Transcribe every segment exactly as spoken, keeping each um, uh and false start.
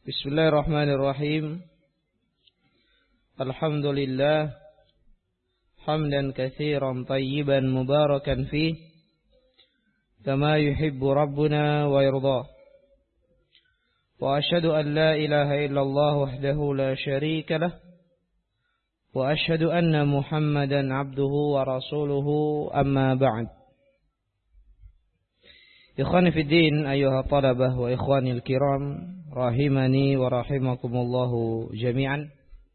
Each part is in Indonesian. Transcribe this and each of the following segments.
Bismillahirrahmanirrahim. Alhamdulillah hamdan katsiran tayyiban mubarakan fih kama yuhibbu rabbuna wa yardah. Wa asyhadu an la ilaha illallah wahdahu la syarika lah wa asyhadu anna Muhammadan abduhu wa rasuluhu amma ba'd. Ikhwani fid din ayyuha talabah wa ikhwanil kiram rahimani wa rahimakumullahu jami'an.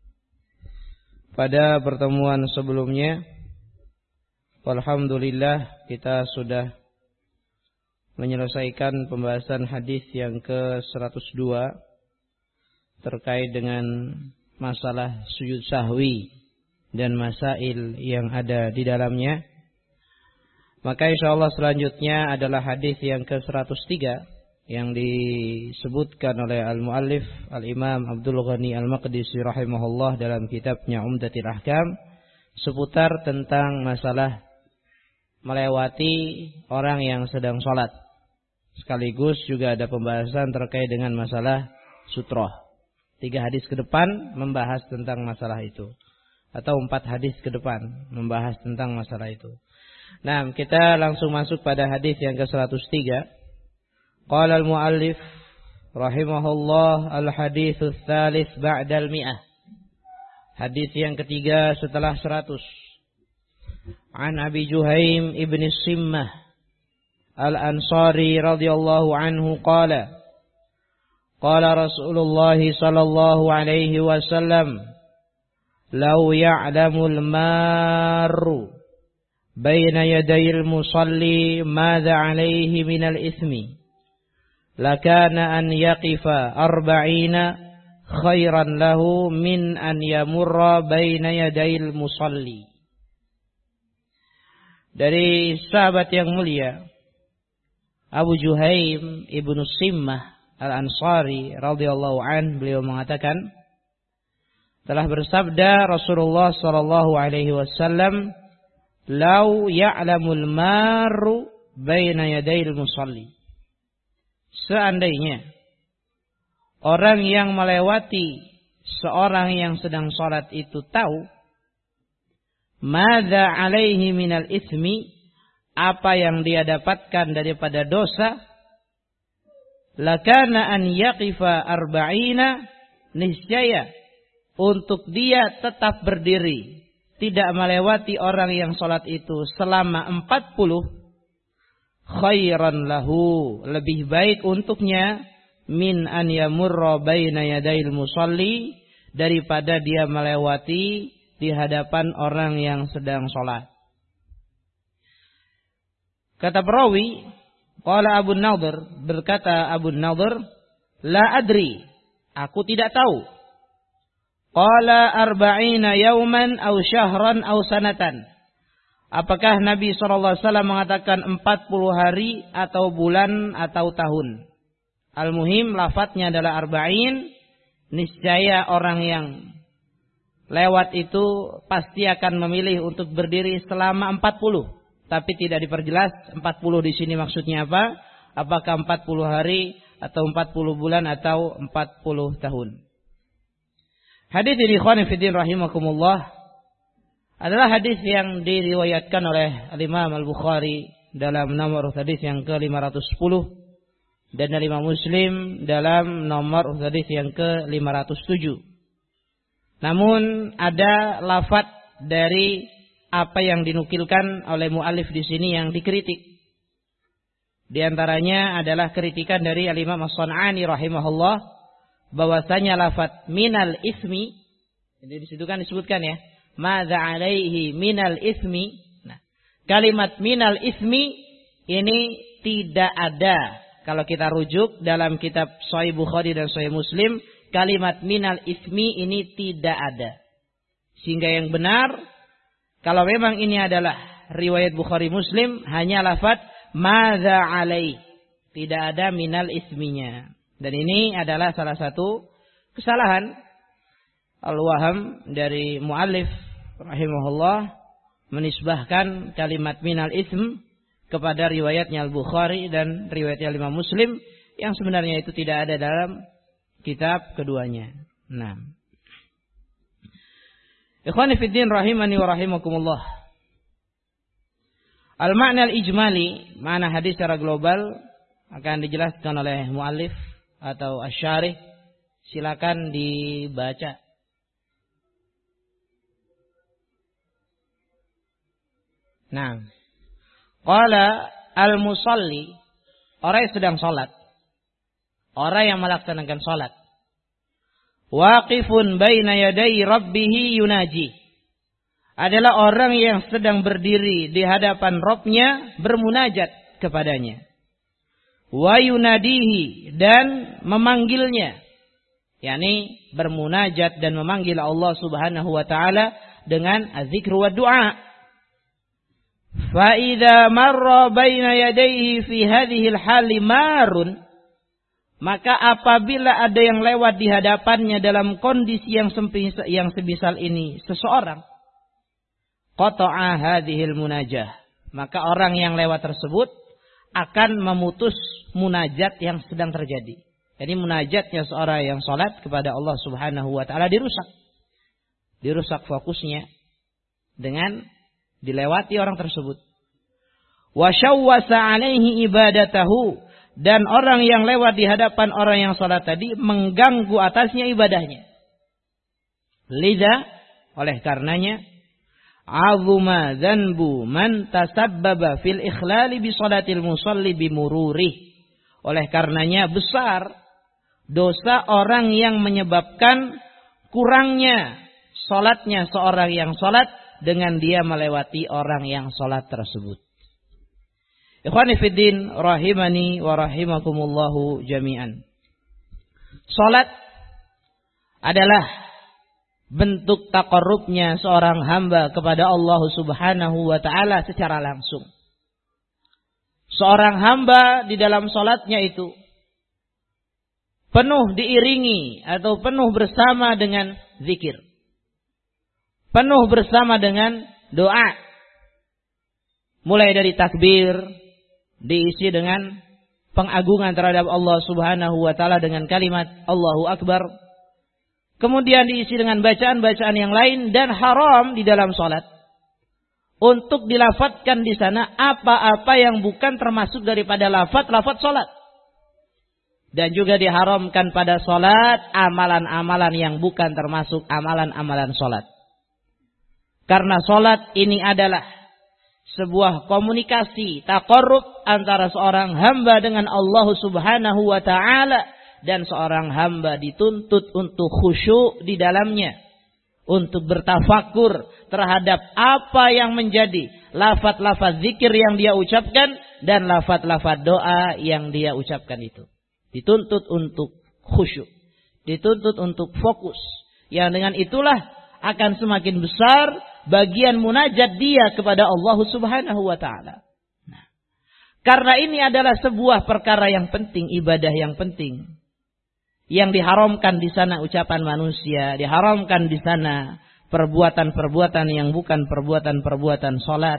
Pada pertemuan sebelumnya, alhamdulillah kita sudah menyelesaikan pembahasan hadis yang ke seratus dua terkait dengan masalah sujud sahwi dan masail yang ada di dalamnya. Maka insyaallah selanjutnya adalah hadis yang ke seratus tiga yang disebutkan oleh al-muallif al-Imam Abdul Ghani Al-Maqdisi rahimahullah dalam kitabnya Umdatul Ahkam seputar tentang masalah melewati orang yang sedang sholat. Sekaligus juga ada pembahasan terkait dengan masalah sutroh. Tiga hadis ke depan membahas tentang masalah itu, atau empat hadis ke depan membahas tentang masalah itu. Nah, kita langsung masuk pada hadis yang ke seratus tiga. Qala al-muallif rahimahullah al-haditsus tsalis ba'dal mi'ah. Hadis yang ketiga setelah seratus. An Abi Juhaim ibn Simmah al-Ansari radhiyallahu anhu qala qala Rasulullah sallallahu alaihi wasallam law ya'lamul marru baina yadayil musalli madza alaihi minal ismi lakana an yaqifa arba'ina khairan lahu min an yamurra baina yadayil musalli. Dari sahabat yang mulia Abu Juhaim ibnu Simmah al-Ansari radhiyallahu an, beliau mengatakan telah bersabda Rasulullah sallallahu alaihi wasallam, "Lau ya'lamul maru baina yadayil musalli." Seandainya orang yang melewati seorang yang sedang sholat itu tahu madza alaihi minal ismi, apa yang dia dapatkan daripada dosa, lakana an yaqifa arba'ina, niscaya untuk dia tetap berdiri tidak melewati orang yang sholat itu selama empat puluh khairan lahu, lebih baik untuknya min an yamurra baina yadail musalli, daripada dia melewati di hadapan orang yang sedang sholat. Kata perawi, qala Abu Nadir, berkata Abu Nadir, la adri, aku tidak tahu. Qala arba'ina yauman aw syahran aw sanatan. Apakah Nabi shallallahu alaihi wasallam mengatakan empat puluh hari atau bulan atau tahun? Al-muhim lafadznya adalah arba'in. Niscaya orang yang lewat itu pasti akan memilih untuk berdiri selama empat puluh. Tapi tidak diperjelas empat puluh di sini maksudnya apa? Apakah empat puluh hari atau empat puluh bulan atau empat puluh tahun? Hadis ini ikhwan fillah rahimakumullah adalah hadis yang diriwayatkan oleh Al-Imam Al-Bukhari dalam nomor hadis yang ke lima ratus sepuluh dan dari Imam Muslim dalam nomor hadis yang ke lima ratus tujuh. Namun ada lafaz dari apa yang dinukilkan oleh muallif di sini yang dikritik. Di antaranya adalah kritikan dari Al-Imam As-San'ani rahimahullah bahwasanya lafaz minal ismi, jadi di situ kan disebutkan ya, madza alaihi minal ismi. Nah, kalimat minal ismi ini tidak ada kalau kita rujuk dalam kitab Sahih Bukhari dan Sahih Muslim. Kalimat minal ismi ini tidak ada. Sehingga yang benar, kalau memang ini adalah riwayat Bukhari Muslim, hanya lafaz madza alaihi, tidak ada minal isminya. Dan ini adalah salah satu kesalahan al-waham dari muallif rahimahullah, menisbahkan kalimat minal ism kepada riwayatnya Al-Bukhari dan riwayatnya Imam Muslim, yang sebenarnya itu tidak ada dalam kitab keduanya. Nah. Ikhwani fi din rahimani wa rahimakumullah. Al-ma'na al-ijmali, makna hadis secara global akan dijelaskan oleh muallif atau asy-syarih. Silakan dibaca. Nah. Qala al-musalli, orang yang sedang salat. Orang yang melaksanakan salat. Waqifun baina yaday rabbih yunaji. Adalah orang yang sedang berdiri di hadapan Rabb-nya bermunajat kepadanya. Wa yunadihi, dan memanggilnya. yakni bermunajat dan memanggil Allah Subhanahu wa taala dengan azikr wa du'a. Fa idza marra baina yadayhi fi hadhihi al-hali marun, maka apabila ada yang lewat di hadapannya dalam kondisi yang semisal, yang semisal ini seseorang, qata'a hadhil munajah, maka orang yang lewat tersebut akan memutus munajat yang sedang terjadi. Jadi munajatnya seorang yang salat kepada Allah Subhanahu wa taala dirusak. Dirusak fokusnya dengan dilewati orang tersebut. Wa syawwasa alaihi ibadatahu, dan orang yang lewat di hadapan orang yang salat tadi mengganggu atasnya ibadahnya. Lidza, oleh karenanya, azuma dzanbu man tasabbaba fil ikhlali bi salatil musalli bi mururih. Oleh karenanya besar dosa orang yang menyebabkan kurangnya salatnya seorang yang salat dengan dia melewati orang yang salat tersebut. Ikhwani fiddin rahimani wa rahimakumullahu jami'an. Salat adalah bentuk taqarrubnya seorang hamba kepada Allah Subhanahu wa taala secara langsung. Seorang hamba di dalam salatnya itu penuh diiringi atau penuh bersama dengan zikir. Penuh bersama dengan doa. Mulai dari takbir, diisi dengan pengagungan terhadap Allah Subhanahu wa taala dengan kalimat Allahu Akbar. Kemudian diisi dengan bacaan-bacaan yang lain, dan haram di dalam salat untuk dilafadzkan di sana apa-apa yang bukan termasuk daripada lafaz-lafaz salat. Dan juga diharamkan pada salat amalan-amalan yang bukan termasuk amalan-amalan salat. Karena salat ini adalah sebuah komunikasi taqarrub antara seorang hamba dengan Allah Subhanahu wa taala, dan seorang hamba dituntut untuk khusyuk di dalamnya, untuk bertafakur terhadap apa yang menjadi lafaz-lafaz zikir yang dia ucapkan dan lafaz-lafaz doa yang dia ucapkan itu. Dituntut untuk khusyuk, dituntut untuk fokus, yang dengan itulah akan semakin besar bagian munajat dia kepada Allah Subhanahu wa taala. Nah, karena ini adalah sebuah perkara yang penting, ibadah yang penting, yang diharamkan di sana ucapan manusia, diharamkan di sana perbuatan-perbuatan yang bukan perbuatan-perbuatan salat.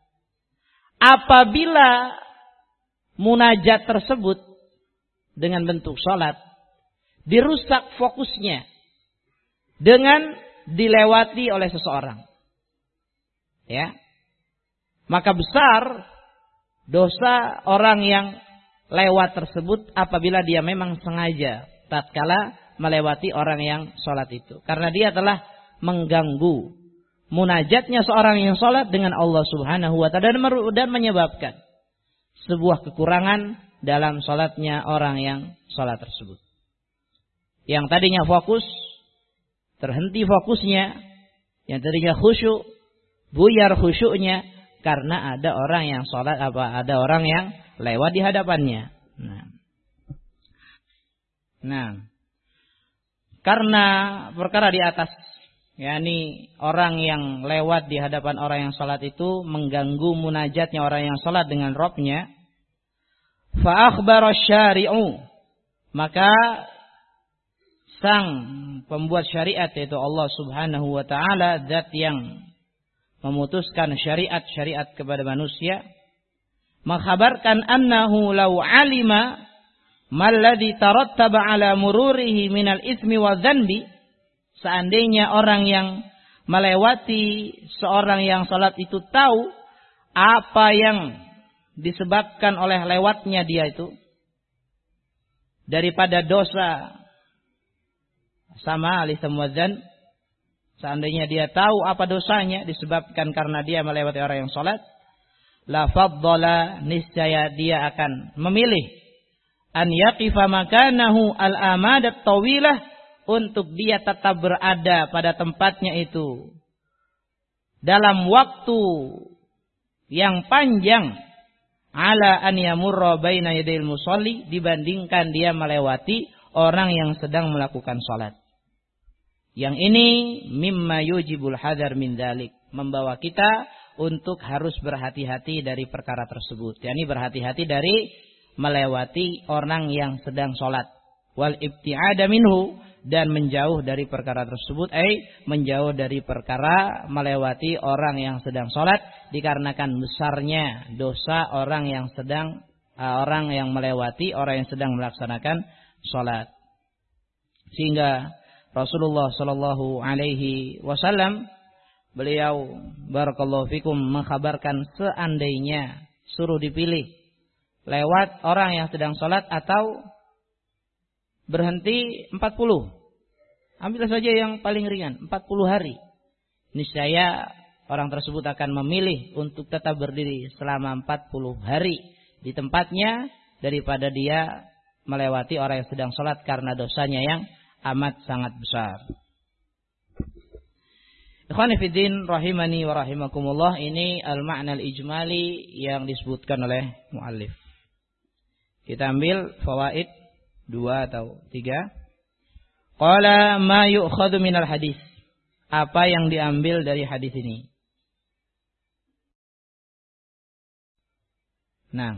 Apabila munajat tersebut dengan bentuk salat dirusak fokusnya dengan dilewati oleh seseorang, ya, maka besar dosa orang yang lewat tersebut apabila dia memang sengaja tatkala melewati orang yang salat itu, karena dia telah mengganggu munajatnya seorang yang salat dengan Allah Subhanahu wa taala dan menyebabkan sebuah kekurangan dalam salatnya orang yang salat tersebut. Yang tadinya fokus terhenti fokusnya, yang tadinya khusyuk buyar khusyuknya karena ada orang yang salat apa ada orang yang lewat di hadapannya. Nah, nah karena perkara di atas, yakni orang yang lewat di hadapan orang yang salat itu mengganggu munajatnya orang yang salat dengan Rabb-nya, fa akhbara syari'u, maka sang pembuat syariat yaitu Allah Subhanahu wa taala, zat yang memutuskan syariat-syariat kepada manusia, mengkhabarkan annahu law alima Malladzi tarattaba ala mururihi minal itsmi wa dzanbi, seandainya orang yang melewati seorang yang salat itu tahu apa yang disebabkan oleh lewatnya dia itu daripada dosa sama al-itsm wa dzan, seandainya dia tahu apa dosanya disebabkan karena dia melewati orang yang salat, la faddala, niscaya dia akan memilih an yaqifa makanahu al-amadat tawilah, untuk dia tetap berada pada tempatnya itu dalam waktu yang panjang, ala an yamurra baina yadayil musalli, dibandingkan dia melewati orang yang sedang melakukan salat. Yang ini mimma yujibul hadar min dzalik, membawa kita untuk harus berhati-hati dari perkara tersebut. yakni berhati-hati dari melewati orang yang sedang sholat. Wal ibti'ada minhu, dan menjauh dari perkara tersebut, ay menjauh dari perkara melewati orang yang sedang sholat, dikarenakan besarnya dosa orang yang sedang uh, orang yang melewati orang yang sedang melaksanakan sholat. Sehingga Rasulullah Shallallahu Alaihi Wasallam beliau barakallahu fikum mengkhabarkan, seandainya suruh dipilih lewat orang yang sedang sholat atau berhenti empat puluh. Ambil saja yang paling ringan, empat puluh hari. Niscaya orang tersebut akan memilih untuk tetap berdiri selama empat puluh hari di tempatnya daripada dia melewati orang yang sedang sholat karena dosanya yang amat sangat besar. Ikhwani fiddin rahimani wa rahimakumullah, ini al-ma'na al-ijmali yang disebutkan oleh muallif. Kita ambil fawaid dua atau tiga. Qala ma yu'khadhu minal hadis. Apa yang diambil dari hadis ini? Nah,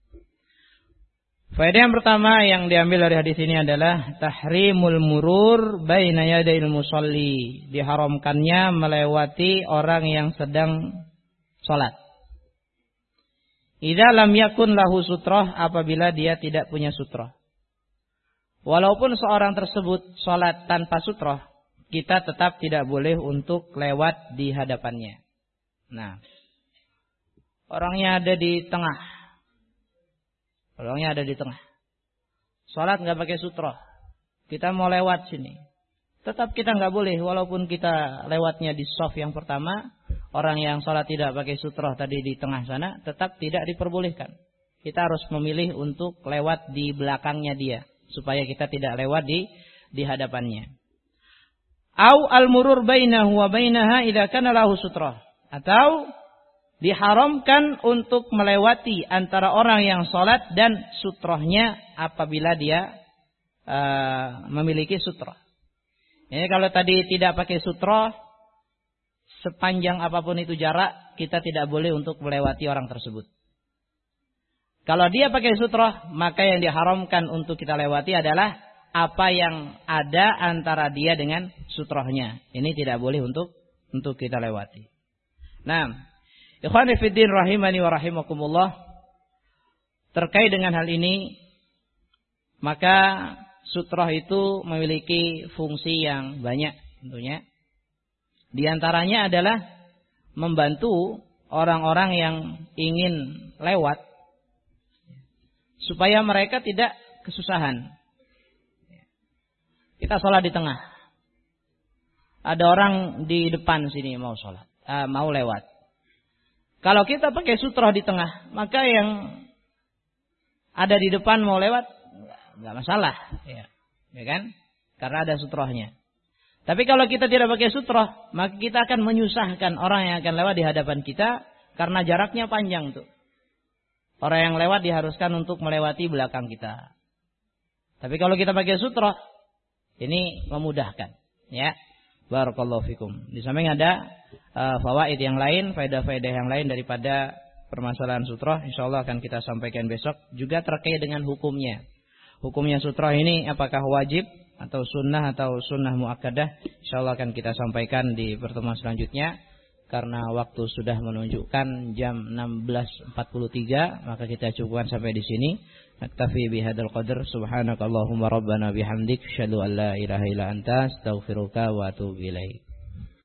faedah yang pertama yang diambil dari hadis ini adalah tahrimul murur baina yadayil musalli, diharamkannya melewati orang yang sedang salat. Idza lam yakun lahu sutrah, apabila dia tidak punya sutrah. Walaupun seorang tersebut salat tanpa sutrah, kita tetap tidak boleh untuk lewat di hadapannya. Nah, orangnya ada di tengah. Orangnya ada di tengah. Salat nggak pakai sutrah. Kita mau lewat sini. Tetap kita nggak boleh, walaupun kita lewatnya di shaf yang pertama. Orang yang sholat tidak pakai sutrah tadi di tengah sana, tetap tidak diperbolehkan. Kita harus memilih untuk lewat di belakangnya dia, supaya kita tidak lewat di di hadapannya. Au al-murur bainahu wa bainaha idza kana lahu sutrah. Atau diharamkan untuk melewati antara orang yang sholat dan sutrahnya apabila dia uh, memiliki sutrah. Ini kalau tadi tidak pakai sutrah, sepanjang apapun itu jarak, kita tidak boleh untuk melewati orang tersebut. Kalau dia pakai sutrah, maka yang diharamkan untuk kita lewati adalah apa yang ada antara dia dengan sutrahnya. Ini tidak boleh untuk untuk kita lewati. Nah, ikhwani fiddin rahimani wa rahimakumullah, terkait dengan hal ini, maka sutrah itu memiliki fungsi yang banyak tentunya. Di antaranya adalah membantu orang-orang yang ingin lewat supaya mereka tidak kesusahan. Kita sholat di tengah. Ada orang di depan sini mau sholat, uh, mau lewat. Kalau kita pakai sutrah di tengah, maka yang ada di depan mau lewat nggak masalah, ya, ya kan? Karena ada sutrahnya. Tapi kalau kita tidak pakai sutrah, maka kita akan menyusahkan orang yang akan lewat di hadapan kita karena jaraknya panjang tuh. Orang yang lewat diharuskan untuk melewati belakang kita. Tapi kalau kita pakai sutrah, ini memudahkan, ya. Barakallahu fikum. Di samping ada uh, fawaid yang lain, faedah-faedah yang lain daripada permasalahan sutrah, insyaallah akan kita sampaikan besok, juga terkait dengan hukumnya. Hukumnya sutrah ini apakah wajib atau sunnah atau sunnah muakkadah, insyaallah akan kita sampaikan di pertemuan selanjutnya. Karena waktu sudah menunjukkan jam enam belas empat puluh tiga, maka kita cukupkan sampai di sini. Naktafi bihadzal qadar. Subhanakallahumma rabbana bihamdik asyhadu an la ilaha illa anta astaghfiruka wa atubu ilaik.